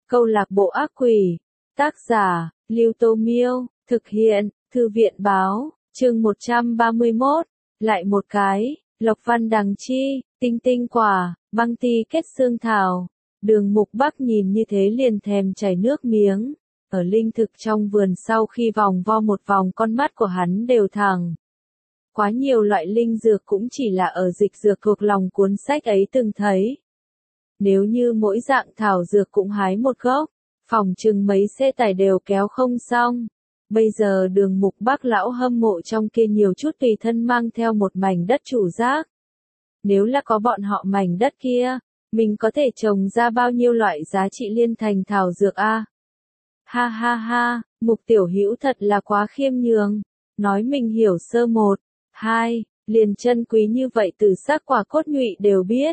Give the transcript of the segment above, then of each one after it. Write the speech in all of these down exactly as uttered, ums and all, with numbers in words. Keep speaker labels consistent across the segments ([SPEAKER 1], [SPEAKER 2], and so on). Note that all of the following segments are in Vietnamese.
[SPEAKER 1] Câu lạc bộ ác quỷ. Tác giả, Lưu Tô Miêu. Thực hiện, Thư viện báo. Chương một trăm ba mươi mốt. Lại một cái. Lộc văn đằng chi, tinh tinh quả, băng ti kết xương thảo. Đường Mục Bắc nhìn như thế liền thèm chảy nước miếng. Ở linh thực trong vườn sau khi vòng vo một vòng con mắt của hắn đều thẳng. Quá nhiều loại linh dược cũng chỉ là ở dịch dược thuộc lòng cuốn sách ấy từng thấy. Nếu như mỗi dạng thảo dược cũng hái một gốc, phòng chừng mấy xe tải đều kéo không xong. Bây giờ Đường Mục Bắc lão hâm mộ trong kia nhiều chút tùy thân mang theo một mảnh đất chủ giác. Nếu là có bọn họ mảnh đất kia, mình có thể trồng ra bao nhiêu loại giá trị liên thành thảo dược a? Ha ha ha, Mục Tiểu Hữu thật là quá khiêm nhường, nói mình hiểu sơ một, hai, liền chân quý như vậy từ xác quả cốt nhụy đều biết.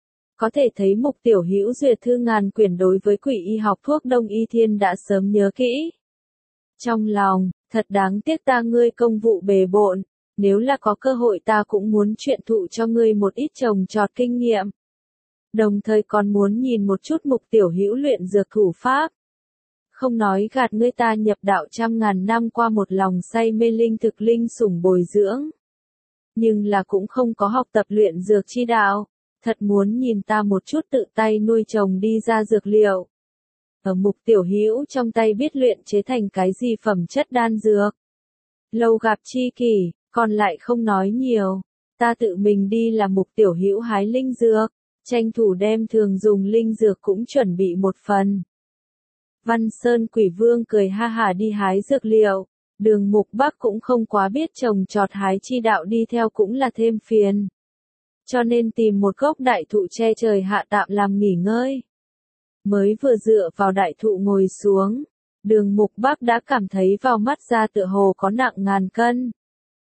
[SPEAKER 1] Có thể thấy Mục Tiểu Hữu duyệt thư ngàn quyển đối với quỷ y học thuốc đông y thiên đã sớm nhớ kỹ. Trong lòng, thật đáng tiếc ta ngươi công vụ bề bộn, nếu là có cơ hội ta cũng muốn truyền thụ cho ngươi một ít trồng trọt kinh nghiệm. Đồng thời còn muốn nhìn một chút Mục Tiểu Hữu luyện dược thủ pháp. Không nói gạt ngươi, ta nhập đạo trăm ngàn năm qua một lòng say mê linh thực linh sủng bồi dưỡng. Nhưng là cũng không có học tập luyện dược chi đạo, thật muốn nhìn ta một chút tự tay nuôi trồng đi ra dược liệu. Ở Mục Tiểu Hữu trong tay biết luyện chế thành cái gì phẩm chất đan dược. Lâu gặp chi kỷ, còn lại không nói nhiều, ta tự mình đi là Mục Tiểu Hữu hái linh dược, tranh thủ đem thường dùng linh dược cũng chuẩn bị một phần. Văn Sơn Quỷ Vương cười ha hả đi hái dược liệu, Đường Mục Bắc cũng không quá biết trồng trọt hái chi đạo, đi theo cũng là thêm phiền. Cho nên tìm một gốc đại thụ che trời hạ tạm làm nghỉ ngơi. Mới vừa dựa vào đại thụ ngồi xuống, Đường Mục Bắc đã cảm thấy vào mắt ra tựa hồ có nặng ngàn cân.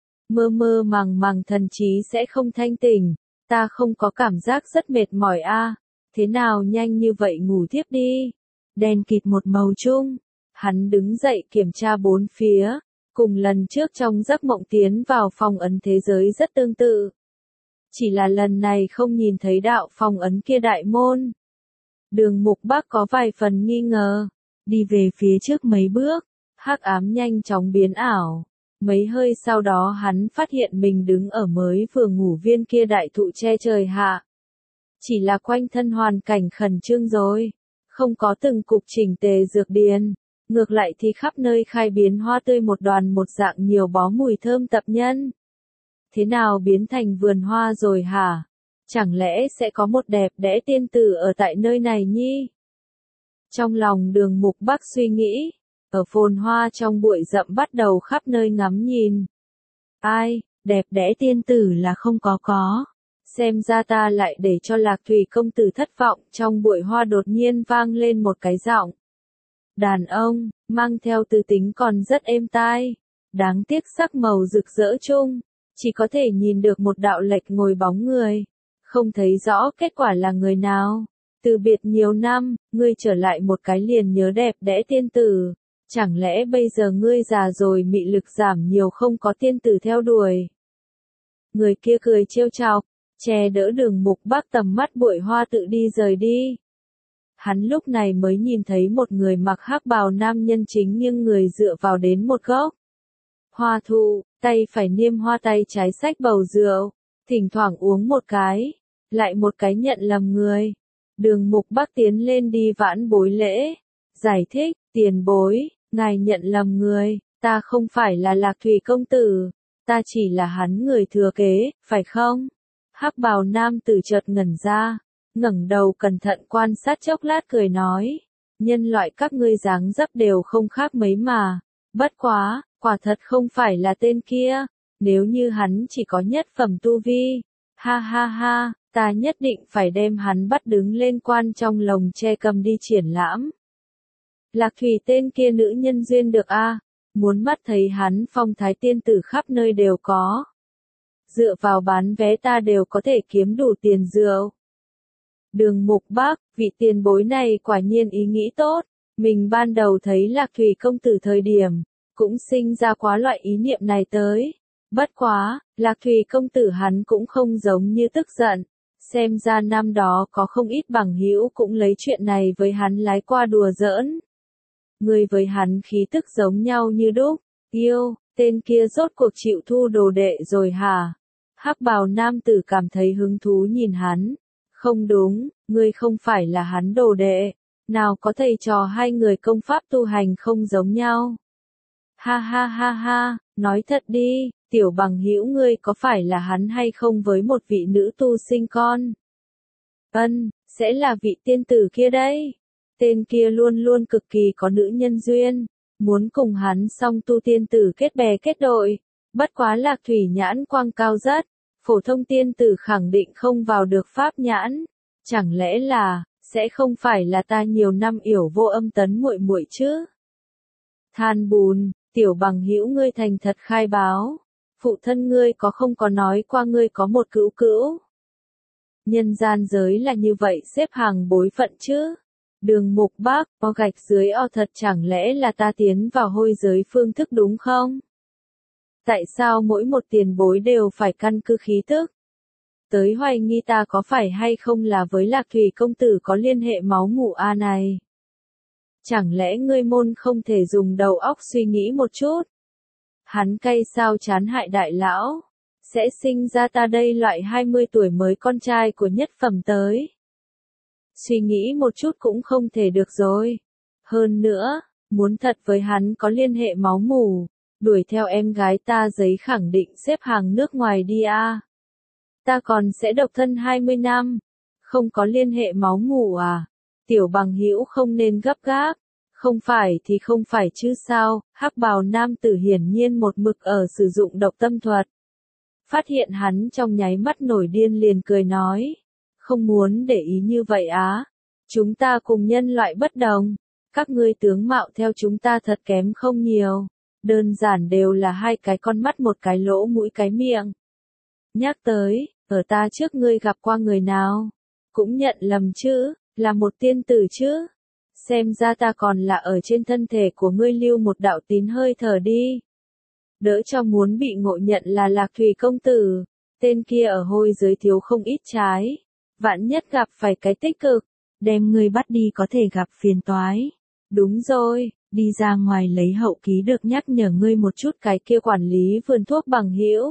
[SPEAKER 1] Mơ mơ màng màng thần trí sẽ không thanh tỉnh, ta không có cảm giác rất mệt mỏi a, thế nào nhanh như vậy ngủ tiếp đi. Đen kịt một màu chung, hắn đứng dậy kiểm tra bốn phía, cùng lần trước trong giấc mộng tiến vào phong ấn thế giới rất tương tự. Chỉ là lần này không nhìn thấy đạo phong ấn kia đại môn. Đường Mục Bắc có vài phần nghi ngờ, đi về phía trước mấy bước, hắc ám nhanh chóng biến ảo. Mấy hơi sau đó hắn phát hiện mình đứng ở mới vừa ngủ viên kia đại thụ che trời hạ. Chỉ là quanh thân hoàn cảnh khẩn trương rồi, không có từng cục chỉnh tề dược điền, ngược lại thì khắp nơi khai biến hoa tươi một đoàn một dạng nhiều bó mùi thơm tập nhân. Thế nào biến thành vườn hoa rồi hả? Chẳng lẽ sẽ có một đẹp đẽ tiên tử ở tại nơi này nhi? Trong lòng Đường Mục Bắc suy nghĩ, ở phồn hoa trong bụi rậm bắt đầu khắp nơi ngắm nhìn. Ai, đẹp đẽ tiên tử là không có có. Xem ra ta lại để cho Lạc Thủy công tử thất vọng. Trong bụi hoa đột nhiên vang lên một cái giọng. Đàn ông, mang theo từ tính còn rất êm tai. Đáng tiếc sắc màu rực rỡ chung, chỉ có thể nhìn được một đạo lệch ngồi bóng người. Không thấy rõ kết quả là người nào. Từ biệt nhiều năm, ngươi trở lại một cái liền nhớ đẹp đẽ tiên tử. Chẳng lẽ bây giờ ngươi già rồi mị lực giảm nhiều không có tiên tử theo đuổi? Người kia cười trêu chọc, che đỡ Đường Mục Bắc tầm mắt bụi hoa tự đi rời đi. Hắn lúc này mới nhìn thấy một người mặc hắc bào nam nhân chính nghiêng người dựa vào đến một gốc hoa thụ, tay phải niêm hoa tay trái xách bầu rượu, thỉnh thoảng uống một cái, lại một cái nhận lầm người. Đường Mục Bắc tiến lên đi vãn bối lễ, giải thích, tiền bối, ngài nhận lầm người, ta không phải là Lạc Thủy công tử, ta chỉ là hắn người thừa kế, phải không? Hắc bào nam tử chợt ngẩn ra, ngẩng đầu cẩn thận quan sát chốc lát cười nói, nhân loại các ngươi dáng dấp đều không khác mấy mà, bất quá, quả thật không phải là tên kia, nếu như hắn chỉ có nhất phẩm tu vi, ha ha ha, ta nhất định phải đem hắn bắt đứng lên quan trong lồng tre cầm đi triển lãm. Lạc Thủy tên kia nữ nhân duyên được a, muốn mắt thấy hắn phong thái tiên tử khắp nơi đều có. Dựa vào bán vé ta đều có thể kiếm đủ tiền rượu. Đường Mục Bắc, vị tiền bối này quả nhiên ý nghĩ tốt, mình ban đầu thấy Lạc Thủy công tử thời điểm, cũng sinh ra quá loại ý niệm này tới. Bất quá, Lạc Thủy công tử hắn cũng không giống như tức giận, Xem ra năm đó có không ít bằng hữu cũng lấy chuyện này với hắn lái qua đùa giỡn. Ngươi với hắn khí tức giống nhau như đúc, yêu, tên kia rốt cuộc chịu thu đồ đệ rồi hả? Hắc bào nam tử cảm thấy hứng thú nhìn hắn. Không đúng, ngươi không phải là hắn đồ đệ, nào có thầy trò hai người công pháp tu hành không giống nhau. Ha ha ha ha, nói thật đi, tiểu bằng hữu ngươi có phải là hắn hay không với một vị nữ tu sinh con? Ân, sẽ là vị tiên tử kia đấy. Tên kia luôn luôn cực kỳ có nữ nhân duyên, muốn cùng hắn song tu tiên tử kết bè kết đội. Bất quá Lạc Thủy nhãn quang cao rất, phổ thông tiên tử khẳng định không vào được pháp nhãn. Chẳng lẽ là, sẽ không phải là ta nhiều năm yểu vô âm tấn muội muội chứ? Than bùn, tiểu bằng hữu ngươi thành thật khai báo. Phụ thân ngươi có không có nói qua ngươi có một cữu cữu? Nhân gian giới là như vậy xếp hàng bối phận chứ? Đường Mục Bác, o gạch dưới o thật chẳng lẽ là ta tiến vào hôi giới phương thức đúng không? Tại sao mỗi một tiền bối đều phải căn cứ khí thức? Tới hoài nghi ta có phải hay không là với Lạc Thủy công tử có liên hệ máu mủ a này? Chẳng lẽ ngươi môn không thể dùng đầu óc suy nghĩ một chút? Hắn cay sao chán hại đại lão? Sẽ sinh ra ta đây loại hai mươi tuổi mới con trai của nhất phẩm tới. Suy nghĩ một chút cũng không thể được rồi. Hơn nữa, muốn thật với hắn có liên hệ máu mủ, đuổi theo em gái ta giấy khẳng định xếp hàng nước ngoài đi a. Ta còn sẽ độc thân hai mươi năm, không có liên hệ máu mủ à? Tiểu bằng hữu không nên gấp gáp, không phải thì không phải chứ sao? Hắc bào nam tử hiển nhiên một mực ở sử dụng độc tâm thuật. Phát hiện hắn trong nháy mắt nổi điên liền cười nói. Không muốn để ý như vậy á. Chúng ta cùng nhân loại bất đồng. Các ngươi tướng mạo theo chúng ta thật kém không nhiều. Đơn giản đều là hai cái con mắt một cái lỗ mũi cái miệng. Nhắc tới, ở ta trước ngươi gặp qua người nào? Cũng nhận lầm chứ, là một tiên tử chứ. Xem ra ta còn là ở trên thân thể của ngươi lưu một đạo tín hơi thở đi. Đỡ cho muốn bị ngộ nhận là Lạc Thủy công tử. Tên kia ở hôi giới thiếu không ít trái. Vạn nhất gặp phải cái tích cực, đem ngươi bắt đi có thể gặp phiền toái. Đúng rồi, đi ra ngoài lấy hậu ký được nhắc nhở ngươi một chút cái kia quản lý vườn thuốc bằng hữu.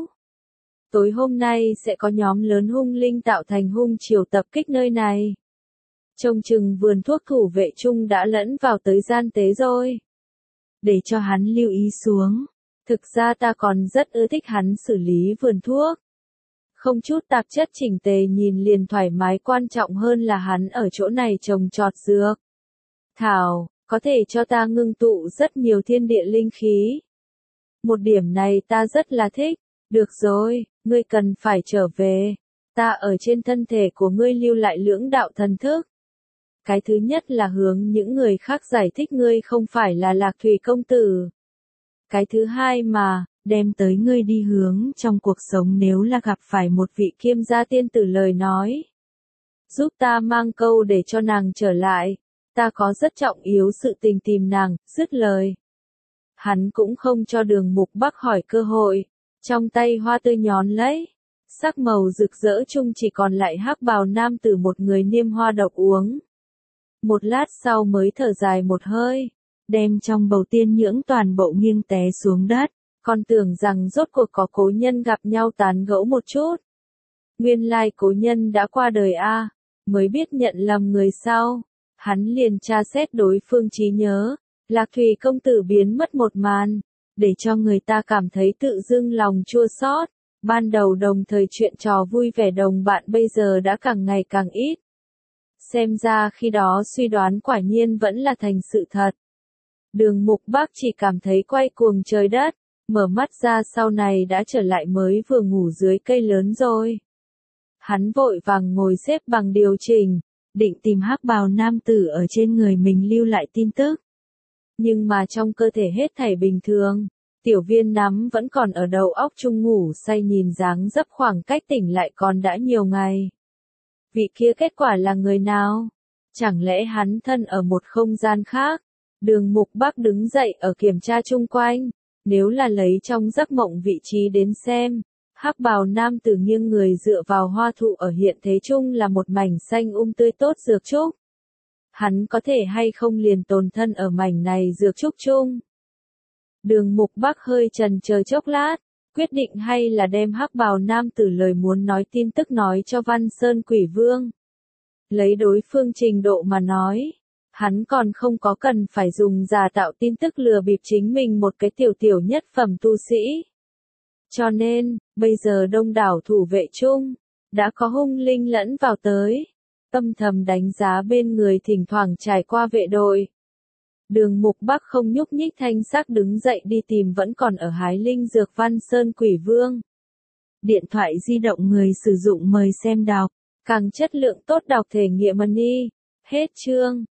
[SPEAKER 1] Tối hôm nay sẽ có nhóm lớn hung linh tạo thành hung triều tập kích nơi này. Trông chừng vườn thuốc thủ vệ chung đã lẫn vào tới gian tế rồi. Để cho hắn lưu ý xuống. Thực ra ta còn rất ưa thích hắn xử lý vườn thuốc. Không chút tạp chất chỉnh tề nhìn liền thoải mái, quan trọng hơn là hắn ở chỗ này trồng trọt dược. Thảo, có thể cho ta ngưng tụ rất nhiều thiên địa linh khí. Một điểm này ta rất là thích. Được rồi, ngươi cần phải trở về. Ta ở trên thân thể của ngươi lưu lại lưỡng đạo thần thức. Cái thứ nhất là hướng những người khác giải thích ngươi không phải là Lạc Thủy công tử. Cái thứ hai mà, đem tới ngươi đi hướng trong cuộc sống nếu là gặp phải một vị kiêm gia tiên tử lời nói. Giúp ta mang câu để cho nàng trở lại, ta có rất trọng yếu sự tình tìm nàng, dứt lời. Hắn cũng không cho Đường Mục Bắc hỏi cơ hội, trong tay hoa tươi nhón lấy. Sắc màu rực rỡ chung chỉ còn lại hắc bào nam tử một người niêm hoa độc uống. Một lát sau mới thở dài một hơi, đem trong bầu tiên nhưỡng toàn bộ nghiêng té xuống đất. Còn tưởng rằng rốt cuộc có cố nhân gặp nhau tán gẫu một chút. Nguyên lai cố nhân đã qua đời a, mới biết nhận lầm người sau. Hắn liền tra xét đối phương trí nhớ, Lạc Thủy công tử biến mất một màn, để cho người ta cảm thấy tự dưng lòng chua xót. Ban đầu đồng thời chuyện trò vui vẻ đồng bạn bây giờ đã càng ngày càng ít. Xem ra khi đó suy đoán quả nhiên vẫn là thành sự thật. Đường Mục Bắc chỉ cảm thấy quay cuồng trời đất. Mở mắt ra sau này đã trở lại mới vừa ngủ dưới cây lớn rồi. Hắn vội vàng ngồi xếp bằng điều chỉnh, định tìm hắc bào nam tử ở trên người mình lưu lại tin tức. Nhưng mà trong cơ thể hết thảy bình thường, tiểu viên nắm vẫn còn ở đầu óc chung ngủ say nhìn dáng dấp khoảng cách tỉnh lại còn đã nhiều ngày. Vị kia kết quả là người nào? Chẳng lẽ hắn thân ở một không gian khác? Đường Mục Bắc đứng dậy ở kiểm tra chung quanh. Nếu là lấy trong giấc mộng vị trí đến xem, Hắc bào nam tử nghiêng người dựa vào hoa thụ ở hiện thế chung là một mảnh xanh um tươi tốt dược trúc. Hắn có thể hay không liền tồn thân ở mảnh này dược trúc chung. Đường Mục Bắc hơi chần chờ chốc lát, quyết định hay là đem hắc bào nam tử lời muốn nói tin tức nói cho Văn Sơn Quỷ Vương. Lấy đối phương trình độ mà nói, hắn còn không có cần phải dùng giả tạo tin tức lừa bịp chính mình một cái tiểu tiểu nhất phẩm tu sĩ. Cho nên, bây giờ đông đảo thủ vệ chung, đã có hung linh lẫn vào tới, âm thầm đánh giá bên người thỉnh thoảng trải qua vệ đội. Đường Mục Bắc không nhúc nhích thanh sắc đứng dậy đi tìm vẫn còn ở hái linh dược Văn Sơn Quỷ Vương. Điện thoại di động người sử dụng mời xem đọc, càng chất lượng tốt đọc thể nghiệm money. Hết chương.